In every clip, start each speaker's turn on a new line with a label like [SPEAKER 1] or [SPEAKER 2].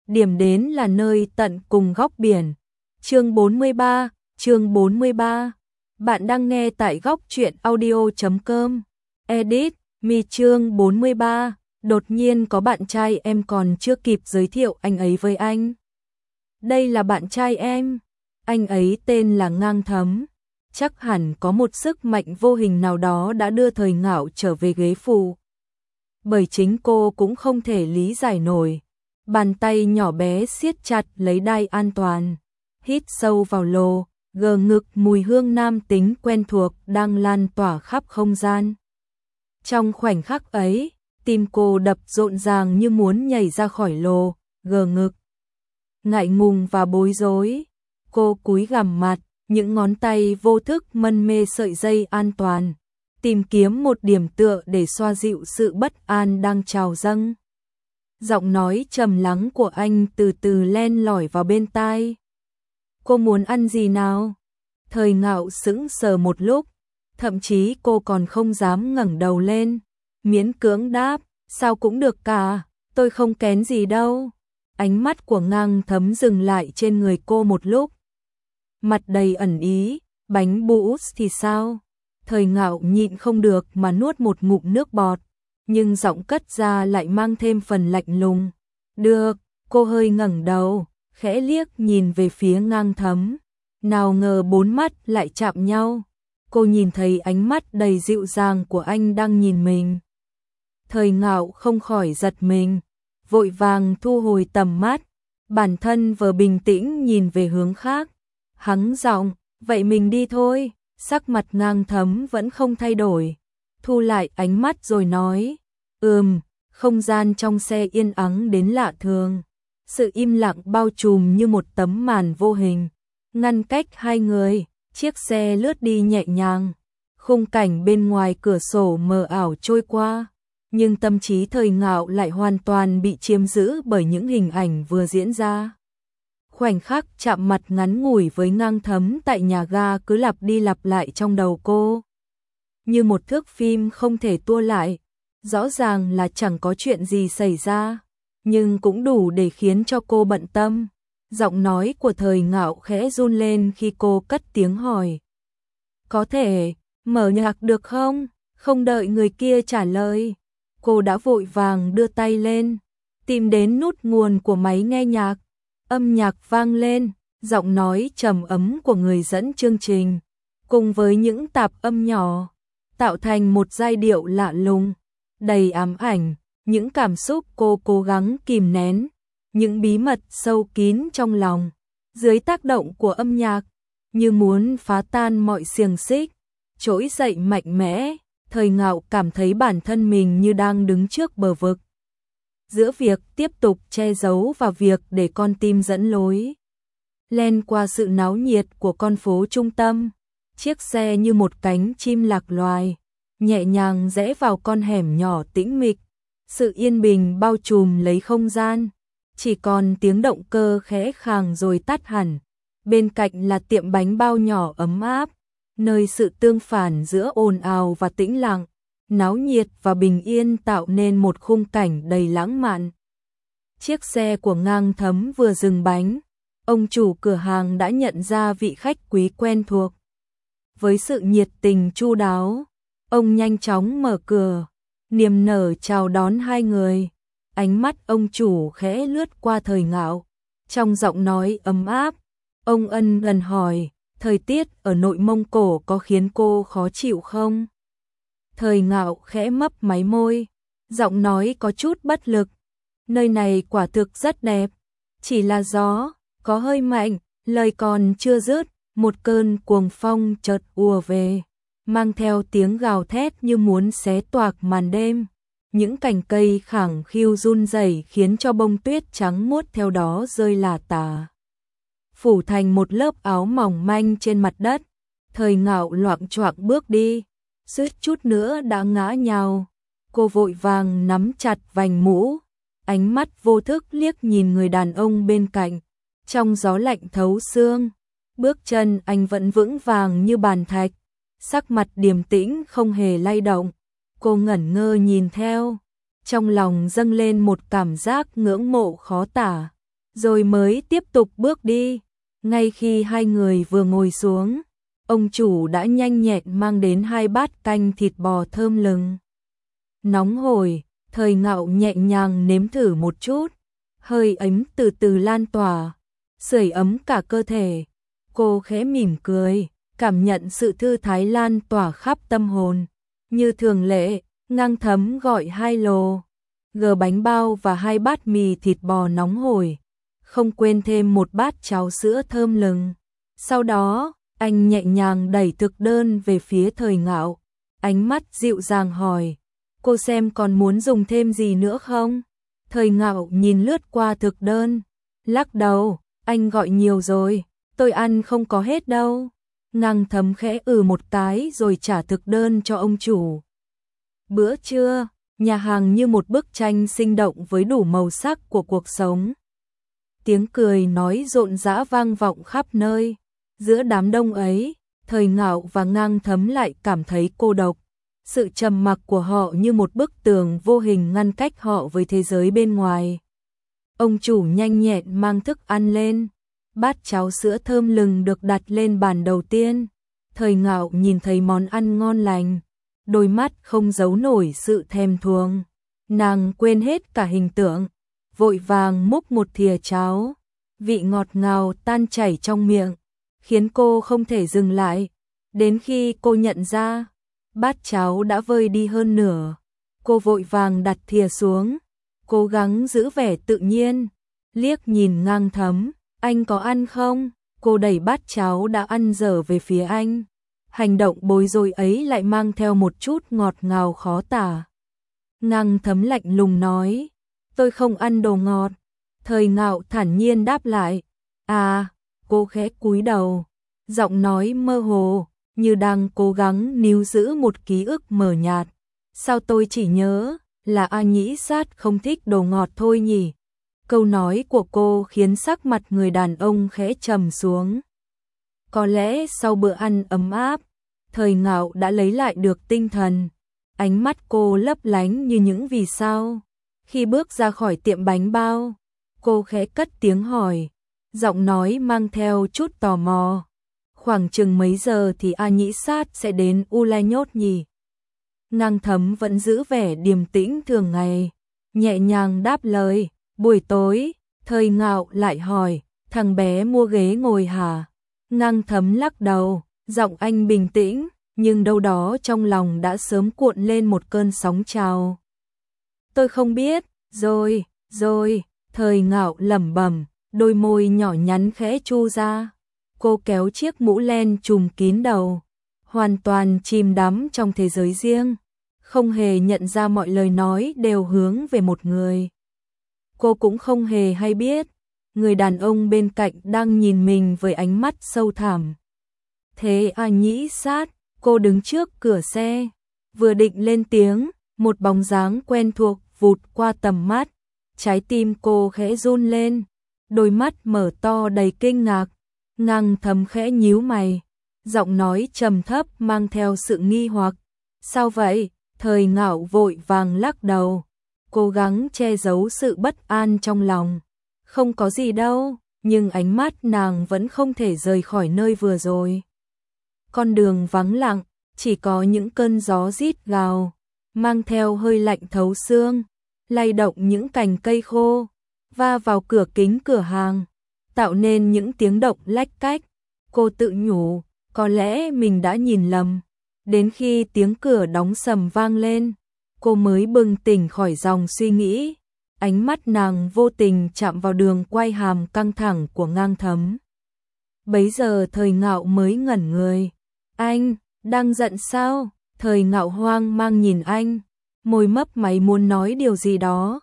[SPEAKER 1] điểm đến là nơi tận cùng góc biển. Chương 43. Bạn đang nghe tại góc truyện audio.com. Edit, Mi chương 43. Đột nhiên có bạn trai em còn chưa kịp giới thiệu anh ấy với anh. Đây là bạn trai em. Anh ấy tên là Ngang Thấm. Chắc hẳn có một sức mạnh vô hình nào đó đã đưa Thời Ngạo trở về ghế phụ. Bởi chính cô cũng không thể lý giải nổi. Bàn tay nhỏ bé siết chặt lấy đai an toàn. Hít sâu vào lồ, gờ ngực, mùi hương nam tính quen thuộc đang lan tỏa khắp không gian. Trong khoảnh khắc ấy, tim cô đập rộn ràng như muốn nhảy ra khỏi lồ, gờ ngực. Ngại ngùng và bối rối, cô cúi gằm mặt, những ngón tay vô thức mân mê sợi dây an toàn, tìm kiếm một điểm tựa để xoa dịu sự bất an đang trào dâng. Giọng nói trầm lắng của anh từ từ len lỏi vào bên tai. Cô muốn ăn gì nào? Thời Ngạo sững sờ một lúc, thậm chí cô còn không dám ngẩng đầu lên, miễn cưỡng đáp, sao cũng được cả, tôi không kén gì đâu. Ánh mắt của Ngang Thấm dừng lại trên người cô một lúc. Mặt đầy ẩn ý, bánh boots thì sao? Thời Ngạo nhịn không được mà nuốt một ngụm nước bọt, nhưng giọng cất ra lại mang thêm phần lạnh lùng. Được, cô hơi ngẩng đầu, khẽ liếc nhìn về phía Ngang Thấm. Nào ngờ bốn mắt lại chạm nhau. Cô nhìn thấy ánh mắt đầy dịu dàng của anh đang nhìn mình. Thời Ngạo không khỏi giật mình, vội vàng thu hồi tầm mắt, bản thân vừa bình tĩnh nhìn về hướng khác. Hắng giọng, vậy mình đi thôi. Sắc mặt Ngang Thấm vẫn không thay đổi, thu lại ánh mắt rồi nói, không gian trong xe yên ắng đến lạ thường. Sự im lặng bao trùm như một tấm màn vô hình, ngăn cách hai người. Chiếc xe lướt đi nhẹ nhàng, khung cảnh bên ngoài cửa sổ mờ ảo trôi qua, nhưng tâm trí Thời Ngạo lại hoàn toàn bị chiếm giữ bởi những hình ảnh vừa diễn ra. Khoảnh khắc chạm mặt ngắn ngủi với Ngang Thấm tại nhà ga cứ lặp đi lặp lại trong đầu cô. Như một thước phim không thể tua lại, rõ ràng là chẳng có chuyện gì xảy ra, nhưng cũng đủ để khiến cho cô bận tâm. Giọng nói của Thời Ngạo khẽ run lên khi cô cất tiếng hỏi. Có thể mở nhạc được không? Không đợi người kia trả lời, cô đã vội vàng đưa tay lên, tìm đến nút nguồn của máy nghe nhạc. Âm nhạc vang lên, giọng nói trầm ấm của người dẫn chương trình, cùng với những tạp âm nhỏ, tạo thành một giai điệu lạ lùng, đầy ám ảnh, những cảm xúc cô cố gắng kìm nén, những bí mật sâu kín trong lòng, dưới tác động của âm nhạc, như muốn phá tan mọi xiềng xích, trỗi dậy mạnh mẽ. Thời Ngạo cảm thấy bản thân mình như đang đứng trước bờ vực, giữa việc tiếp tục che giấu và việc để con tim dẫn lối. Len qua sự náo nhiệt của con phố trung tâm, chiếc xe như một cánh chim lạc loài, nhẹ nhàng rẽ vào con hẻm nhỏ tĩnh mịch. Sự yên bình bao trùm lấy không gian, chỉ còn tiếng động cơ khẽ khàng rồi tắt hẳn. Bên cạnh là tiệm bánh bao nhỏ ấm áp, nơi sự tương phản giữa ồn ào và tĩnh lặng, náo nhiệt và bình yên tạo nên một khung cảnh đầy lãng mạn. Chiếc xe của Ngang Thấm vừa dừng bánh, ông chủ cửa hàng đã nhận ra vị khách quý quen thuộc. Với sự nhiệt tình chu đáo, ông nhanh chóng mở cửa, niềm nở chào đón hai người. Ánh mắt ông chủ khẽ lướt qua Thời Ngạo, trong giọng nói ấm áp, ông ân cần hỏi, thời tiết ở nội Mông Cổ có khiến cô khó chịu không? Thời Ngạo khẽ mấp máy môi, giọng nói có chút bất lực. Nơi này quả thực rất đẹp, chỉ là gió có hơi mạnh. Lời còn chưa dứt, một cơn cuồng phong chợt ùa về, mang theo tiếng gào thét như muốn xé toạc màn đêm. Những cành cây khẳng khiu run rẩy khiến cho bông tuyết trắng muốt theo đó rơi lả tả, phủ thành một lớp áo mỏng manh trên mặt đất. Thời Ngạo loạng choạng bước đi, suýt chút nữa đã ngã nhào. Cô vội vàng nắm chặt vành mũ, ánh mắt vô thức liếc nhìn người đàn ông bên cạnh. Trong gió lạnh thấu xương, bước chân anh vẫn vững vàng như bàn thạch, sắc mặt điềm tĩnh không hề lay động. Cô ngẩn ngơ nhìn theo, trong lòng dâng lên một cảm giác ngưỡng mộ khó tả. rồi mới tiếp tục bước đi. Ngay khi hai người vừa ngồi xuống, ông chủ đã nhanh nhẹn mang đến 2 bát canh thịt bò thơm lừng. Nóng hổi, Thời Ngạo nhẹ nhàng nếm thử một chút, hơi ấm từ từ lan tỏa, sưởi ấm cả cơ thể. Cô khẽ mỉm cười, cảm nhận sự thư thái lan tỏa khắp tâm hồn. Như thường lệ, Ngang Thấm gọi 2 lồ gờ bánh bao và 2 bát mì thịt bò nóng hổi, không quên thêm 1 bát cháo sữa thơm lừng. Sau đó, anh nhẹ nhàng đẩy thực đơn về phía Thời Ngạo, ánh mắt dịu dàng hỏi, cô xem còn muốn dùng thêm gì nữa không? Thời Ngạo nhìn lướt qua thực đơn, lắc đầu, anh gọi nhiều rồi, tôi ăn không có hết đâu. Ngang Thấm khẽ một cái rồi trả thực đơn cho ông chủ. Bữa trưa, nhà hàng như một bức tranh sinh động với đủ màu sắc của cuộc sống. Tiếng cười nói rộn rã vang vọng khắp nơi. Giữa đám đông ấy, Thời Ngạo và Ngang Thấm lại cảm thấy cô độc. Sự trầm mặc của họ như một bức tường vô hình ngăn cách họ với thế giới bên ngoài. Ông chủ nhanh nhẹn mang thức ăn lên. Bát cháo sữa thơm lừng được đặt lên bàn đầu tiên. Thời Ngạo nhìn thấy món ăn ngon lành, đôi mắt không giấu nổi sự thèm thuồng. Nàng quên hết cả hình tượng, vội vàng múc một thìa cháo. Vị ngọt ngào tan chảy trong miệng, khiến cô không thể dừng lại. Đến khi cô nhận ra, bát cháo đã vơi đi hơn nửa. Cô vội vàng đặt thìa xuống, cố gắng giữ vẻ tự nhiên. Liếc nhìn Ngang Thấm, anh có ăn không? Cô đẩy bát cháo đã ăn dở về phía anh. Hành động bối rối ấy lại mang theo một chút ngọt ngào khó tả. Ngang Thấm lạnh lùng nói, tôi không ăn đồ ngọt. Thời Ngạo thản nhiên đáp lại, à, cô khẽ cúi đầu, giọng nói mơ hồ, như đang cố gắng níu giữ một ký ức mờ nhạt. Sao tôi chỉ nhớ là A Nhĩ Sát không thích đồ ngọt thôi nhỉ? Câu nói của cô khiến sắc mặt người đàn ông khẽ trầm xuống. Có lẽ sau bữa ăn ấm áp, Thời Ngạo đã lấy lại được tinh thần. Ánh mắt cô lấp lánh như những vì sao. Khi bước ra khỏi tiệm bánh bao, cô khẽ cất tiếng hỏi, giọng nói mang theo chút tò mò. Khoảng chừng mấy giờ thì A Nhĩ Sát sẽ đến U Lai Nhốt nhỉ? Ngang Thấm vẫn giữ vẻ điềm tĩnh thường ngày, nhẹ nhàng đáp lời, buổi tối. Thời Ngạo lại hỏi, thằng bé mua ghế ngồi hả? Ngang Thấm lắc đầu, giọng anh bình tĩnh, nhưng đâu đó trong lòng đã sớm cuộn lên một cơn sóng trào. Tôi không biết, rồi, Thời Ngạo lẩm bẩm, đôi môi nhỏ nhắn khẽ chu ra. Cô kéo chiếc mũ len trùm kín đầu, hoàn toàn chìm đắm trong thế giới riêng, không hề nhận ra mọi lời nói đều hướng về một người. Cô cũng không hề hay biết, người đàn ông bên cạnh đang nhìn mình với ánh mắt sâu thẳm. Thế A Nhĩ Sát, cô đứng trước cửa xe, vừa định lên tiếng, một bóng dáng quen thuộc vụt qua tầm mắt, trái tim cô khẽ run lên, đôi mắt mở to đầy kinh ngạc. Ngang Thấm khẽ nhíu mày, giọng nói trầm thấp mang theo sự nghi hoặc. Sao vậy? Thời Ngạo vội vàng lắc đầu, cố gắng che giấu sự bất an trong lòng. Không có gì đâu, nhưng ánh mắt nàng vẫn không thể rời khỏi nơi vừa rồi. Con đường vắng lặng, chỉ có những cơn gió rít gào, mang theo hơi lạnh thấu xương, lay động những cành cây khô, va vào cửa kính cửa hàng, tạo nên những tiếng động lách cách. Cô tự nhủ, có lẽ mình đã nhìn lầm. Đến khi tiếng cửa đóng sầm vang lên, cô mới bừng tỉnh khỏi dòng suy nghĩ. Ánh mắt nàng vô tình chạm vào đường quai hàm căng thẳng của Ngang Thấm. Bấy giờ Thời Ngạo mới ngẩn người. Anh, đang giận sao? Thời Ngạo hoang mang nhìn anh, môi mấp máy muốn nói điều gì đó.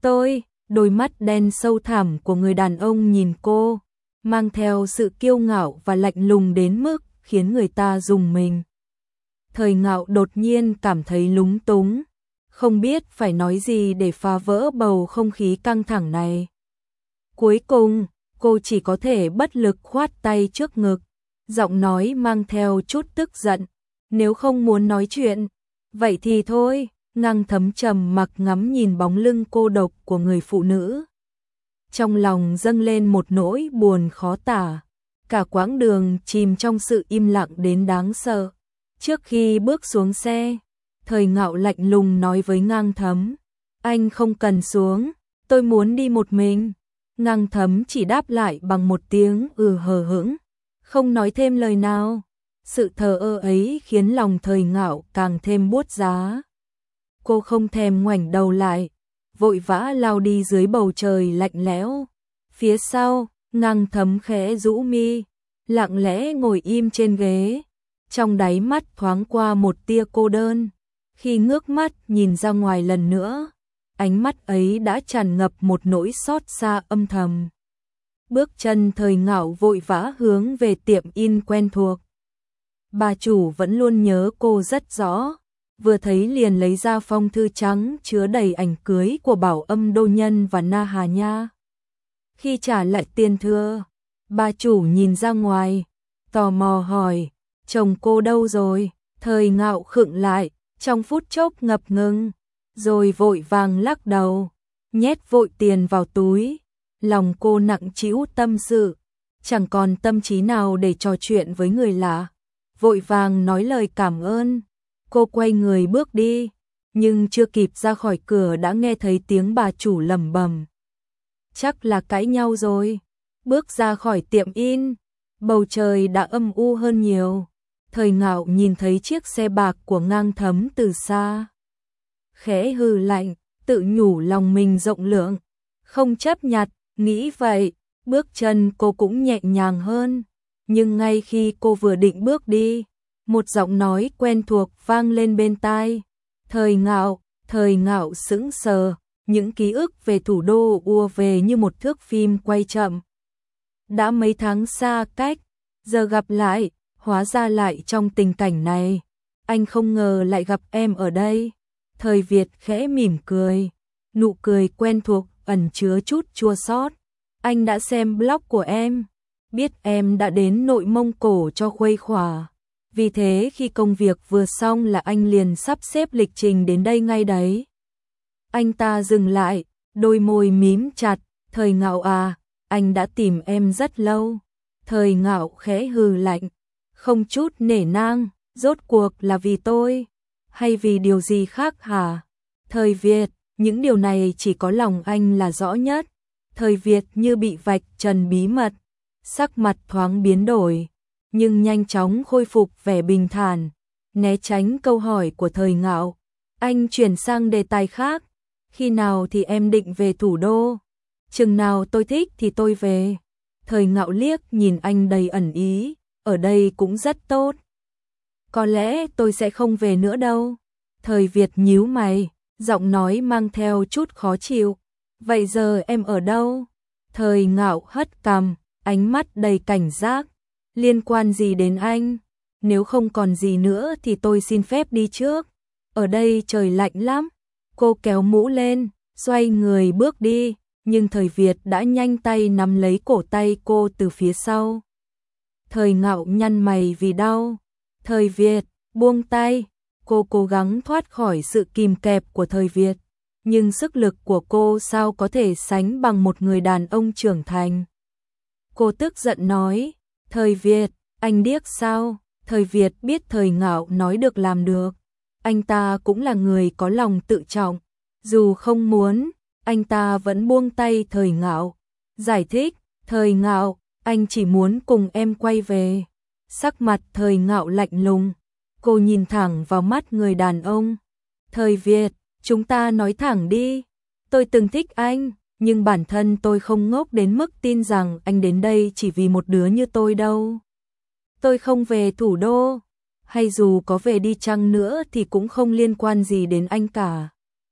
[SPEAKER 1] Đôi mắt đen sâu thẳm của người đàn ông nhìn cô, mang theo sự kiêu ngạo và lạnh lùng đến mức khiến người ta rùng mình. Thời Ngạo đột nhiên cảm thấy lúng túng, không biết phải nói gì để phá vỡ bầu không khí căng thẳng này. Cuối cùng, cô chỉ có thể bất lực khoát tay trước ngực, giọng nói mang theo chút tức giận, nếu không muốn nói chuyện, vậy thì thôi. Ngang Thấm trầm mặc ngắm nhìn bóng lưng cô độc của người phụ nữ trong lòng dâng lên một nỗi buồn khó tả. Cả quãng đường chìm trong sự im lặng đến đáng sợ. Trước khi bước xuống xe, Thời Ngạo lạnh lùng nói với Ngang Thấm, anh không cần xuống, tôi muốn đi một mình. Ngang Thấm chỉ đáp lại bằng một tiếng hờ hững, không nói thêm lời nào. Sự thờ ơ ấy khiến lòng Thời Ngạo càng thêm buốt giá. Cô không thèm ngoảnh đầu lại, vội vã lao đi dưới bầu trời lạnh lẽo. Phía sau, Ngang Thấm khẽ rũ mi, lặng lẽ ngồi im trên ghế, trong đáy mắt thoáng qua một tia cô đơn. Khi ngước mắt nhìn ra ngoài lần nữa, ánh mắt ấy đã tràn ngập một nỗi xót xa âm thầm. Bước chân Thời Ngạo vội vã hướng về tiệm in quen thuộc. Bà chủ vẫn luôn nhớ cô rất rõ, vừa thấy liền lấy ra phong thư trắng chứa đầy ảnh cưới của Bảo Âm Đô Nhân và Na Hà Nha. Khi trả lại tiền thưa, bà chủ nhìn ra ngoài, tò mò hỏi, chồng cô đâu rồi? Thời Ngạo khựng lại, trong phút chốc ngập ngừng, rồi vội vàng lắc đầu, nhét vội tiền vào túi. Lòng cô nặng trĩu tâm sự, chẳng còn tâm trí nào để trò chuyện với người lạ. Vội vàng nói lời cảm ơn, cô quay người bước đi, nhưng chưa kịp ra khỏi cửa đã nghe thấy tiếng bà chủ lẩm bẩm. Chắc là cãi nhau rồi. Bước ra khỏi tiệm in, bầu trời đã âm u hơn nhiều. Thời Ngạo nhìn thấy chiếc xe bạc của Ngang Thấm từ xa. Khẽ hừ lạnh, tự nhủ lòng mình rộng lượng, không chấp nhặt, nghĩ vậy, bước chân cô cũng nhẹ nhàng hơn. Nhưng ngay khi cô vừa định bước đi, một giọng nói quen thuộc vang lên bên tai. Thời Ngạo sững sờ, những ký ức về thủ đô ùa về như một thước phim quay chậm. Đã mấy tháng xa cách, giờ gặp lại, hóa ra lại trong tình cảnh này. Anh không ngờ lại gặp em ở đây. Thời Việt khẽ mỉm cười, nụ cười quen thuộc ẩn chứa chút chua xót. Anh đã xem blog của em, biết em đã đến Nội Mông Cổ cho khuây khỏa. Vì thế khi công việc vừa xong là anh liền sắp xếp lịch trình đến đây ngay đấy. Anh ta dừng lại, đôi môi mím chặt, Thời Ngạo à, anh đã tìm em rất lâu. Thời Ngạo khẽ hừ lạnh, không chút nể nang, rốt cuộc là vì tôi, hay vì điều gì khác hả? Thời Việt, những điều này chỉ có lòng anh là rõ nhất. Thời Việt như bị vạch trần bí mật, sắc mặt thoáng biến đổi, nhưng nhanh chóng khôi phục vẻ bình thản, né tránh câu hỏi của Thời Ngạo. Anh chuyển sang đề tài khác, khi nào thì em định về thủ đô? Chừng nào tôi thích thì tôi về. Thời Ngạo liếc nhìn anh đầy ẩn ý, ở đây cũng rất tốt. Có lẽ tôi sẽ không về nữa đâu. Thời Việt nhíu mày, giọng nói mang theo chút khó chịu. Vậy giờ em ở đâu? Thời Ngạo hất cằm, ánh mắt đầy cảnh giác. Liên quan gì đến anh? Nếu không còn gì nữa thì tôi xin phép đi trước. Ở đây trời lạnh lắm. Cô kéo mũ lên, xoay người bước đi, nhưng Thời Việt đã nhanh tay nắm lấy cổ tay cô từ phía sau. Thời Ngạo nhăn mày vì đau. Thời Việt, buông tay. Cô cố gắng thoát khỏi sự kìm kẹp của Thời Việt, nhưng sức lực của cô sao có thể sánh bằng một người đàn ông trưởng thành. Cô tức giận nói, Thời Việt, anh điếc sao? Thời Việt biết Thời Ngạo nói được làm được. Anh ta cũng là người có lòng tự trọng. Dù không muốn, anh ta vẫn buông tay Thời Ngạo. Giải thích, Thời Ngạo, anh chỉ muốn cùng em quay về. Sắc mặt Thời Ngạo lạnh lùng. Cô nhìn thẳng vào mắt người đàn ông. Thời Việt, chúng ta nói thẳng đi. Tôi từng thích anh, nhưng bản thân tôi không ngốc đến mức tin rằng anh đến đây chỉ vì một đứa như tôi đâu. Tôi không về thủ đô, hay dù có về đi chăng nữa thì cũng không liên quan gì đến anh cả.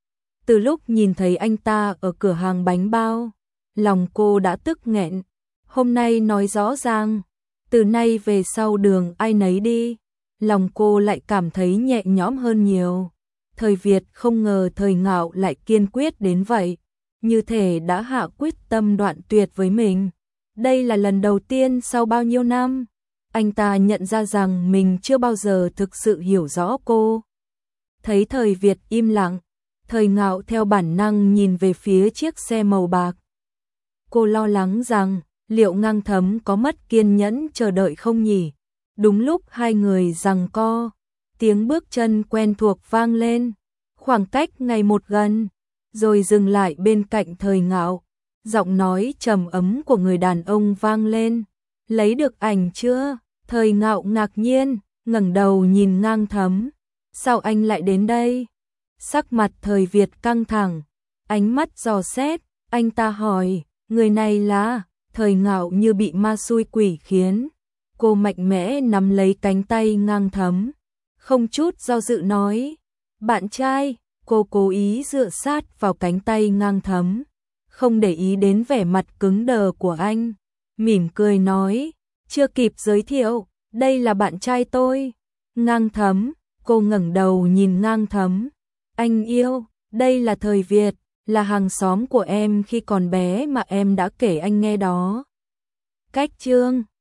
[SPEAKER 1] Từ lúc nhìn thấy anh ta ở cửa hàng bánh bao, lòng cô đã tức nghẹn. Hôm nay nói rõ ràng, từ nay về sau đường ai nấy đi, lòng cô lại cảm thấy nhẹ nhõm hơn nhiều. Thời Việt không ngờ Thời Ngạo lại kiên quyết đến vậy, như thể đã hạ quyết tâm đoạn tuyệt với mình. Đây là lần đầu tiên sau bao nhiêu năm, anh ta nhận ra rằng mình chưa bao giờ thực sự hiểu rõ cô. Thấy Thời Việt im lặng, Thời Ngạo theo bản năng nhìn về phía chiếc xe màu bạc. Cô lo lắng rằng liệu Ngang Thấm có mất kiên nhẫn chờ đợi không nhỉ? Đúng lúc hai người giằng co, tiếng bước chân quen thuộc vang lên, khoảng cách ngày một gần, rồi dừng lại bên cạnh Thời Ngạo. Giọng nói trầm ấm của người đàn ông vang lên, lấy được ảnh chưa? Thời Ngạo ngạc nhiên, ngẩng đầu nhìn Ngang Thấm, sao anh lại đến đây? Sắc mặt Thời Việt căng thẳng, ánh mắt dò xét, anh ta hỏi, người này là? Thời Ngạo như bị ma xui quỷ khiến, cô mạnh mẽ nắm lấy cánh tay Ngang Thấm, không chút do dự nói, bạn trai. Cô cố ý dựa sát vào cánh tay Ngang Thấm, không để ý đến vẻ mặt cứng đờ của anh, mỉm cười nói, chưa kịp giới thiệu, đây là bạn trai tôi. Ngang Thấm, cô ngẩng đầu nhìn Ngang Thấm, anh yêu, đây là Thời Việt, là hàng xóm của em khi còn bé mà em đã kể anh nghe đó. Cách chương